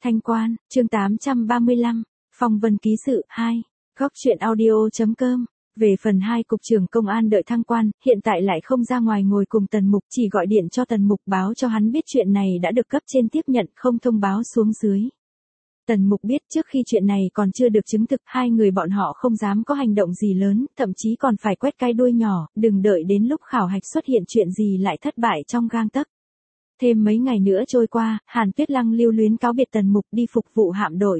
Thanh Quan, chương 835, Phong vân ký sự 2, góc truyện audio.com. Về phần 2, cục trưởng công an đợi thăng quan, hiện tại lại không ra ngoài ngồi cùng Tần Mục, chỉ gọi điện cho Tần Mục báo cho hắn biết chuyện này đã được cấp trên tiếp nhận, không thông báo xuống dưới. Tần Mục biết trước khi chuyện này còn chưa được chứng thực, hai người bọn họ không dám có hành động gì lớn, thậm chí còn phải quét cái đuôi nhỏ, đừng đợi đến lúc khảo hạch xuất hiện chuyện gì lại thất bại trong gang tấc. Thêm mấy ngày nữa trôi qua, Hàn Tuyết Lăng lưu luyến cáo biệt Tần Mục đi phục vụ hạm đội.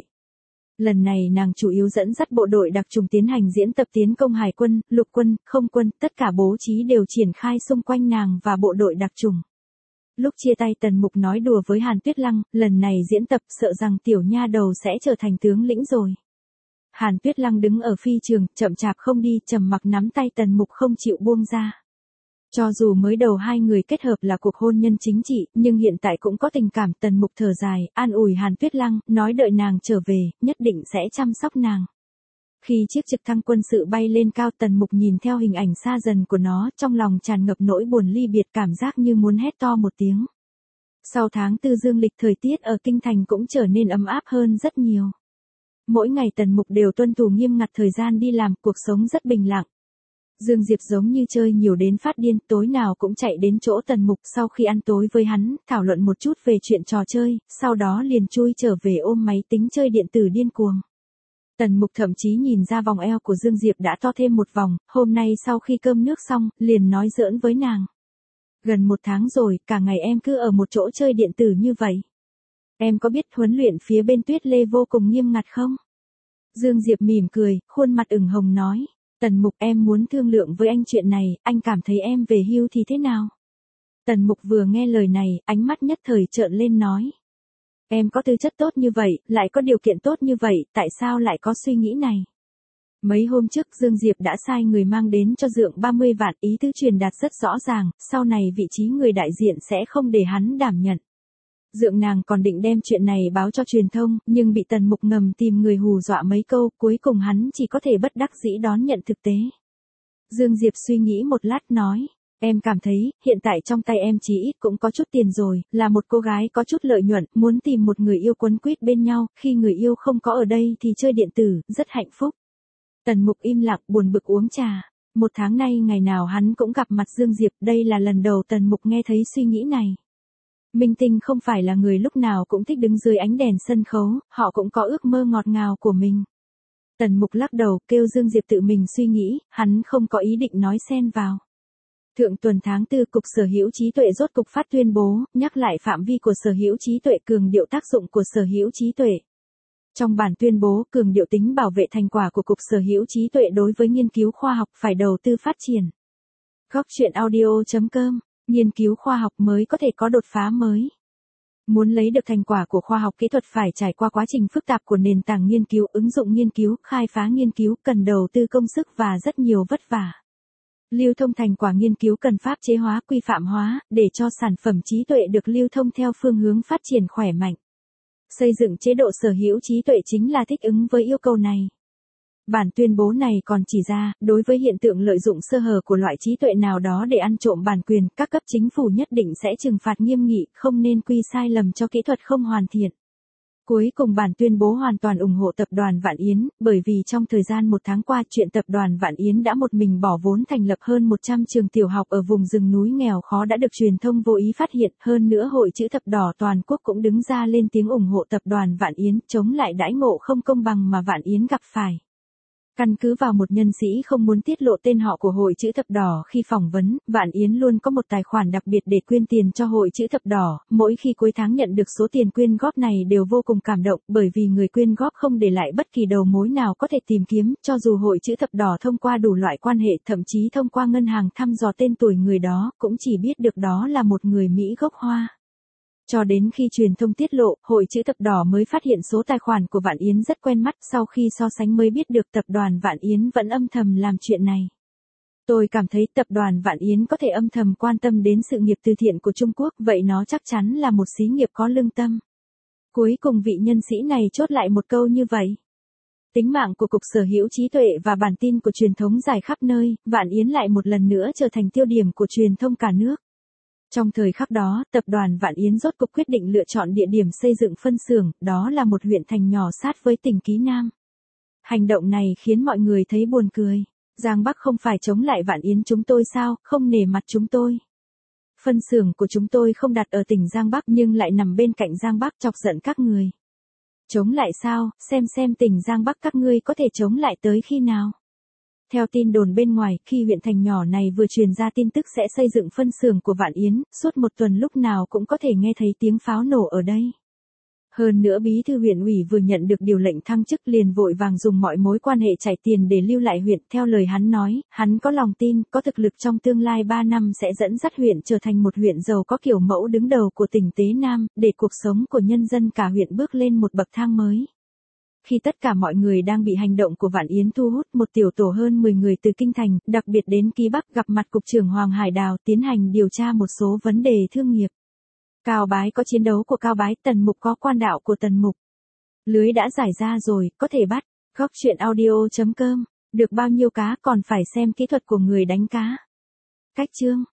Lần này nàng chủ yếu dẫn dắt bộ đội đặc trùng tiến hành diễn tập tiến công hải quân, lục quân, không quân, tất cả bố trí đều triển khai xung quanh nàng và bộ đội đặc trùng. Lúc chia tay Tần Mục nói đùa với Hàn Tuyết Lăng, lần này diễn tập sợ rằng tiểu nha đầu sẽ trở thành tướng lĩnh rồi. Hàn Tuyết Lăng đứng ở phi trường, chậm chạp không đi, trầm mặc nắm tay Tần Mục không chịu buông ra. Cho dù mới đầu hai người kết hợp là cuộc hôn nhân chính trị, nhưng hiện tại cũng có tình cảm. Tần Mục thở dài, an ủi Hàn Tuyết Lăng, nói đợi nàng trở về, nhất định sẽ chăm sóc nàng. Khi chiếc trực thăng quân sự bay lên cao, Tần Mục nhìn theo hình ảnh xa dần của nó, trong lòng tràn ngập nỗi buồn ly biệt, cảm giác như muốn hét to một tiếng. Sau tháng 4 dương lịch, thời tiết ở Kinh Thành cũng trở nên ấm áp hơn rất nhiều. Mỗi ngày Tần Mục đều tuân thủ nghiêm ngặt thời gian đi làm, cuộc sống rất bình lặng. Dương Diệp giống như chơi nhiều đến phát điên, tối nào cũng chạy đến chỗ Tần Mục, sau khi ăn tối với hắn, thảo luận một chút về chuyện trò chơi, sau đó liền chui trở về ôm máy tính chơi điện tử điên cuồng. Tần Mục thậm chí nhìn ra vòng eo của Dương Diệp đã to thêm một vòng, hôm nay sau khi cơm nước xong, liền nói giỡn với nàng. Gần 1 tháng rồi, cả ngày em cứ ở một chỗ chơi điện tử như vậy. Em có biết huấn luyện phía bên Tuyết Lê vô cùng nghiêm ngặt không? Dương Diệp mỉm cười, khuôn mặt ửng hồng nói. Tần Mục, em muốn thương lượng với anh chuyện này, anh cảm thấy em về hưu thì thế nào? Tần Mục vừa nghe lời này, ánh mắt nhất thời trợn lên nói. Em có tư chất tốt như vậy, lại có điều kiện tốt như vậy, tại sao lại có suy nghĩ này? Mấy hôm trước Dương Diệp đã sai người mang đến cho Dượng 30 vạn, ý tứ truyền đạt rất rõ ràng, sau này vị trí người đại diện sẽ không để hắn đảm nhận. Dượng nàng còn định đem chuyện này báo cho truyền thông, nhưng bị Tần Mục ngầm tìm người hù dọa mấy câu, cuối cùng hắn chỉ có thể bất đắc dĩ đón nhận thực tế. Dương Diệp suy nghĩ một lát nói, em cảm thấy, hiện tại trong tay em chí ít cũng có chút tiền rồi, là một cô gái có chút lợi nhuận, muốn tìm một người yêu quấn quýt bên nhau, khi người yêu không có ở đây thì chơi điện tử, rất hạnh phúc. Tần Mục im lặng buồn bực uống trà. 1 tháng nay ngày nào hắn cũng gặp mặt Dương Diệp, đây là lần đầu Tần Mục nghe thấy suy nghĩ này. Minh tinh không phải là người lúc nào cũng thích đứng dưới ánh đèn sân khấu, họ cũng có ước mơ ngọt ngào của mình. Tần Mục lắc đầu, kêu Dương Diệp tự mình suy nghĩ, hắn không có ý định nói xen vào. Thượng tuần tháng 4, Cục Sở hữu trí tuệ rốt cục phát tuyên bố, nhắc lại phạm vi của sở hữu trí tuệ, cường điệu tác dụng của sở hữu trí tuệ. Trong bản tuyên bố, cường điệu tính bảo vệ thành quả của Cục Sở hữu trí tuệ đối với nghiên cứu khoa học phải đầu tư phát triển. Góc truyện audio.com. Nghiên cứu khoa học mới có thể có đột phá mới. Muốn lấy được thành quả của khoa học kỹ thuật phải trải qua quá trình phức tạp của nền tảng nghiên cứu, ứng dụng nghiên cứu, khai phá nghiên cứu, cần đầu tư công sức và rất nhiều vất vả. Lưu thông thành quả nghiên cứu cần pháp chế hóa, quy phạm hóa, để cho sản phẩm trí tuệ được lưu thông theo phương hướng phát triển khỏe mạnh. Xây dựng chế độ sở hữu trí tuệ chính là thích ứng với yêu cầu này. Bản tuyên bố này còn chỉ ra, đối với hiện tượng lợi dụng sơ hở của loại trí tuệ nào đó để ăn trộm bản quyền, các cấp chính phủ nhất định sẽ trừng phạt nghiêm nghị, không nên quy sai lầm cho kỹ thuật không hoàn thiện. Cuối cùng bản tuyên bố hoàn toàn ủng hộ tập đoàn Vạn Yến, bởi vì trong thời gian 1 tháng qua chuyện tập đoàn Vạn Yến đã một mình bỏ vốn thành lập hơn 100 trường tiểu học ở vùng rừng núi nghèo khó đã được truyền thông vô ý phát hiện, hơn nữa Hội Chữ Thập Đỏ toàn quốc cũng đứng ra lên tiếng ủng hộ tập đoàn Vạn Yến, chống lại đãi ngộ không công bằng mà Vạn Yến gặp phải. Căn cứ vào một nhân sĩ không muốn tiết lộ tên họ của Hội Chữ Thập Đỏ khi phỏng vấn, Vạn Yến luôn có một tài khoản đặc biệt để quyên tiền cho Hội Chữ Thập Đỏ, mỗi khi cuối tháng nhận được số tiền quyên góp này đều vô cùng cảm động, bởi vì người quyên góp không để lại bất kỳ đầu mối nào có thể tìm kiếm, cho dù Hội Chữ Thập Đỏ thông qua đủ loại quan hệ, thậm chí thông qua ngân hàng thăm dò tên tuổi người đó, cũng chỉ biết được đó là một người Mỹ gốc Hoa. Cho đến khi truyền thông tiết lộ, Hội Chữ Thập Đỏ mới phát hiện số tài khoản của Vạn Yến rất quen mắt, sau khi so sánh mới biết được tập đoàn Vạn Yến vẫn âm thầm làm chuyện này. Tôi cảm thấy tập đoàn Vạn Yến có thể âm thầm quan tâm đến sự nghiệp từ thiện của Trung Quốc, vậy nó chắc chắn là một xí nghiệp có lương tâm. Cuối cùng vị nhân sĩ này chốt lại một câu như vậy. Tính mạng của Cục Sở hữu trí tuệ và bản tin của truyền thống dài khắp nơi, Vạn Yến lại một lần nữa trở thành tiêu điểm của truyền thông cả nước. Trong thời khắc đó, tập đoàn Vạn Yến rốt cuộc quyết định lựa chọn địa điểm xây dựng phân xưởng, đó là một huyện thành nhỏ sát với tỉnh Ký Nam. Hành động này khiến mọi người thấy buồn cười. Giang Bắc không phải chống lại Vạn Yến chúng tôi sao, không nể mặt chúng tôi. Phân xưởng của chúng tôi không đặt ở tỉnh Giang Bắc nhưng lại nằm bên cạnh Giang Bắc, chọc giận các người. Chống lại sao, xem tỉnh Giang Bắc các ngươi có thể chống lại tới khi nào. Theo tin đồn bên ngoài, khi huyện thành nhỏ này vừa truyền ra tin tức sẽ xây dựng phân xưởng của Vạn Yến, suốt một tuần lúc nào cũng có thể nghe thấy tiếng pháo nổ ở đây. Hơn nữa bí thư huyện ủy vừa nhận được điều lệnh thăng chức liền vội vàng dùng mọi mối quan hệ trải tiền để lưu lại huyện. Theo lời hắn nói, hắn có lòng tin, có thực lực trong tương lai 3 năm sẽ dẫn dắt huyện trở thành một huyện giàu có kiểu mẫu đứng đầu của tỉnh Tế Nam, để cuộc sống của nhân dân cả huyện bước lên một bậc thang mới. Khi tất cả mọi người đang bị hành động của Vạn Yến thu hút, một tiểu tổ hơn 10 người từ Kinh Thành, đặc biệt đến Ký Bắc gặp mặt Cục trưởng Hoàng Hải Đào tiến hành điều tra một số vấn đề thương nghiệp. Cao Bái có chiến đấu của Cao Bái, Tần Mục có quan đạo của Tần Mục. Lưới đã giải ra rồi, có thể bắt. Góc truyện audio.com. Được bao nhiêu cá còn phải xem kỹ thuật của người đánh cá. Cách chương.